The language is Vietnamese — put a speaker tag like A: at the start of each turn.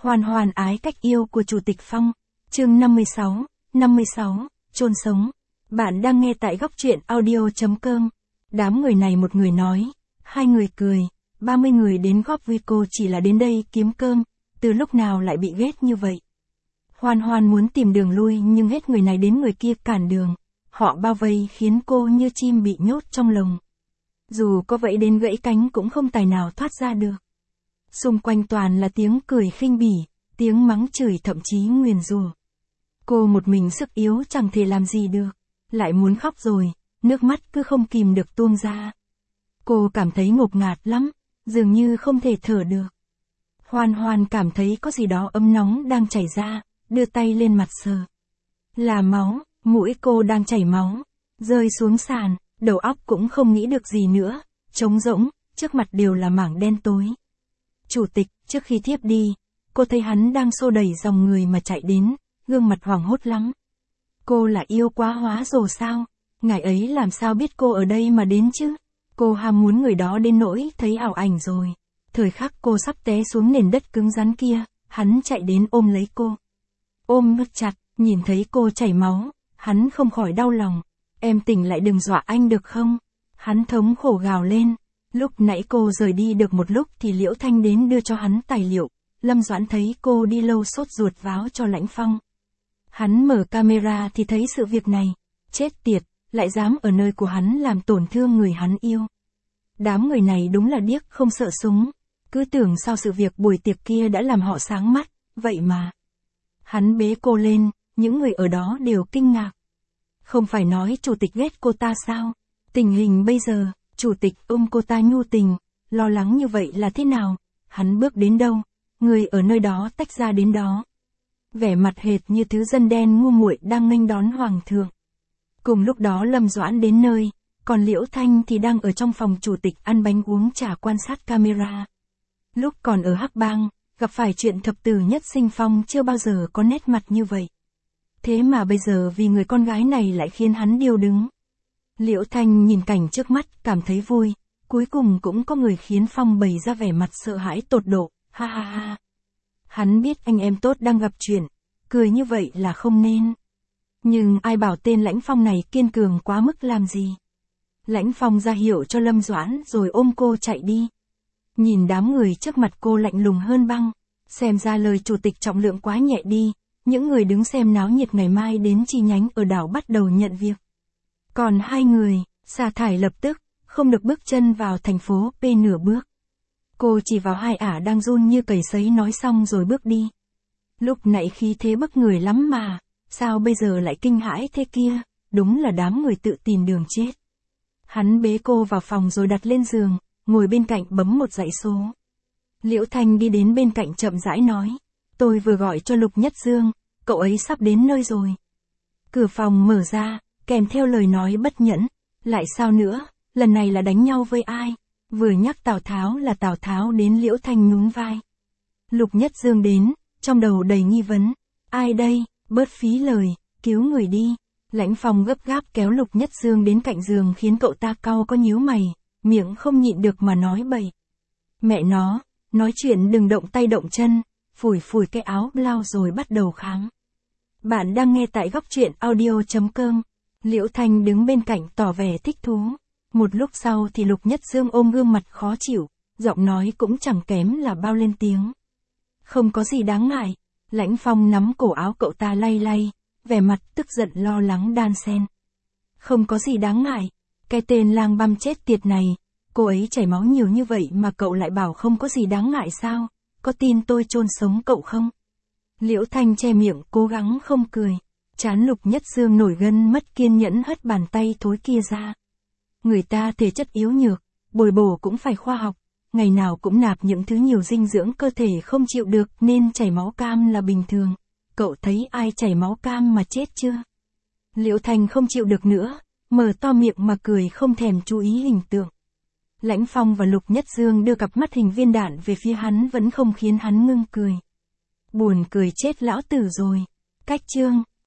A: Hoàn hoàn ái cách yêu của Chủ tịch Phong. Chương 56, chôn sống. Bạn đang nghe tại góc truyện audio.com. Đám người này, một người nói, hai người cười, 30 người đến góp vui, cô chỉ là đến đây kiếm cơm, từ lúc nào lại bị ghét như vậy. Hoàn hoàn muốn tìm đường lui nhưng hết người này đến người kia cản đường. Họ bao vây khiến cô như chim bị nhốt trong lồng. Dù có vậy đến gãy cánh cũng không tài nào thoát ra được. Xung quanh toàn là tiếng cười khinh bỉ, tiếng mắng chửi, thậm chí nguyền rủa. Cô một mình sức yếu chẳng thể làm gì được, lại muốn khóc rồi, nước mắt cứ không kìm được tuôn ra. Cô cảm thấy ngột ngạt lắm, dường như không thể thở được. Hoàn hoàn cảm thấy có gì đó ấm nóng đang chảy ra, đưa tay lên mặt sờ. Là máu, mũi cô đang chảy máu, rơi xuống sàn, đầu óc cũng không nghĩ được gì nữa, trống rỗng, trước mặt đều là mảng đen tối. Chủ tịch, trước khi thiếp đi, cô thấy hắn đang xô đẩy dòng người mà chạy đến, gương mặt hoảng hốt lắm. Cô là yêu quá hóa rồi sao? Ngài ấy làm sao biết cô ở đây mà đến chứ? Cô ham muốn người đó đến nỗi thấy ảo ảnh rồi. Thời khắc cô sắp té xuống nền đất cứng rắn kia, hắn chạy đến ôm lấy cô. Ôm rất chặt, nhìn thấy cô chảy máu, hắn không khỏi đau lòng. Em tỉnh lại, đừng dọa anh được không? Hắn thống khổ gào lên. Lúc nãy cô rời đi được một lúc thì Liễu Thanh đến đưa cho hắn tài liệu. Lâm Doãn thấy cô đi lâu sốt ruột báo cho Lãnh Phong. Hắn mở camera thì thấy sự việc này. Chết tiệt, lại dám ở nơi của hắn làm tổn thương người hắn yêu. Đám người này đúng là điếc không sợ súng. Cứ tưởng sau sự việc buổi tiệc kia đã làm họ sáng mắt, vậy mà. Hắn bế cô lên, những người ở đó đều kinh ngạc. Không phải nói chủ tịch ghét cô ta sao? Tình hình bây giờ, chủ tịch ôm cô ta nhu tình, lo lắng như vậy là thế nào? Hắn bước đến đâu, người ở nơi đó tách ra đến đó. Vẻ mặt hệt như thứ dân đen ngu muội đang nghênh đón hoàng thượng. Cùng lúc đó Lâm Doãn đến nơi, còn Liễu Thanh thì đang ở trong phòng chủ tịch ăn bánh uống trà quan sát camera. Lúc còn ở Hắc Bang, gặp phải chuyện thập tử nhất sinh, Phong chưa bao giờ có nét mặt như vậy. Thế mà bây giờ vì người con gái này lại khiến hắn điêu đứng. Liễu Thanh nhìn cảnh trước mắt, cảm thấy vui, cuối cùng cũng có người khiến Phong bày ra vẻ mặt sợ hãi tột độ, ha ha ha. Hắn biết anh em tốt đang gặp chuyện, cười như vậy là không nên. Nhưng ai bảo tên Lãnh Phong này kiên cường quá mức làm gì. Lãnh Phong ra hiệu cho Lâm Doãn rồi ôm cô chạy đi. Nhìn đám người trước mặt cô lạnh lùng hơn băng, xem ra lời chủ tịch trọng lượng quá nhẹ đi. Những người đứng xem náo nhiệt ngày mai đến chi nhánh ở đảo bắt đầu nhận việc. Còn hai người, sa thải lập tức, không được bước chân vào thành phố P nửa bước. Cô chỉ vào hai ả đang run như cầy sấy nói xong rồi bước đi. Lúc nãy khí thế bức người lắm mà, sao bây giờ lại kinh hãi thế kia, đúng là đám người tự tìm đường chết. Hắn bế cô vào phòng rồi đặt lên giường, ngồi bên cạnh bấm một dãy số. Liễu Thanh đi đến bên cạnh chậm rãi nói. Tôi vừa gọi cho Lục Nhất Dương, cậu ấy sắp đến nơi rồi. Cửa phòng mở ra, kèm theo lời nói bất nhẫn. Lại sao nữa, lần này là đánh nhau với ai? Vừa nhắc Tào Tháo là Tào Tháo đến. Liễu Thanh nhún vai. Lục Nhất Dương đến, trong đầu đầy nghi vấn. Ai đây, bớt phí lời, cứu người đi. Lãnh Phong gấp gáp kéo Lục Nhất Dương đến cạnh giường khiến cậu ta cau có nhíu mày, miệng không nhịn được mà nói bậy. Mẹ nó, nói chuyện đừng động tay động chân. Phủi phủi cái áo blau rồi bắt đầu khám. Bạn đang nghe tại góc truyện audio.com. Liễu Thanh đứng bên cạnh tỏ vẻ thích thú. Một lúc sau thì Lục Nhất Dương ôm gương mặt khó chịu, giọng nói cũng chẳng kém là bao lên tiếng. Không có gì đáng ngại. Lãnh Phong nắm cổ áo cậu ta lay lay, vẻ mặt tức giận lo lắng đan xen. Không có gì đáng ngại. Cái tên lang băm chết tiệt này, cô ấy chảy máu nhiều như vậy mà cậu lại bảo không có gì đáng ngại sao? Có tin tôi chôn sống cậu không? Liễu Thanh che miệng cố gắng không cười. Trán Lục Nhất Dương nổi gân, mất kiên nhẫn hất bàn tay thối kia ra. Người ta thể chất yếu nhược, bồi bổ cũng phải khoa học. Ngày nào cũng nạp những thứ nhiều dinh dưỡng cơ thể không chịu được nên chảy máu cam là bình thường. Cậu thấy ai chảy máu cam mà chết chưa? Liễu Thanh không chịu được nữa, mở to miệng mà cười không thèm chú ý hình tượng. Lãnh Phong và Lục Nhất Dương đưa cặp mắt hình viên đạn về phía hắn vẫn không khiến hắn ngưng cười. Buồn cười chết lão tử rồi. Cách chương.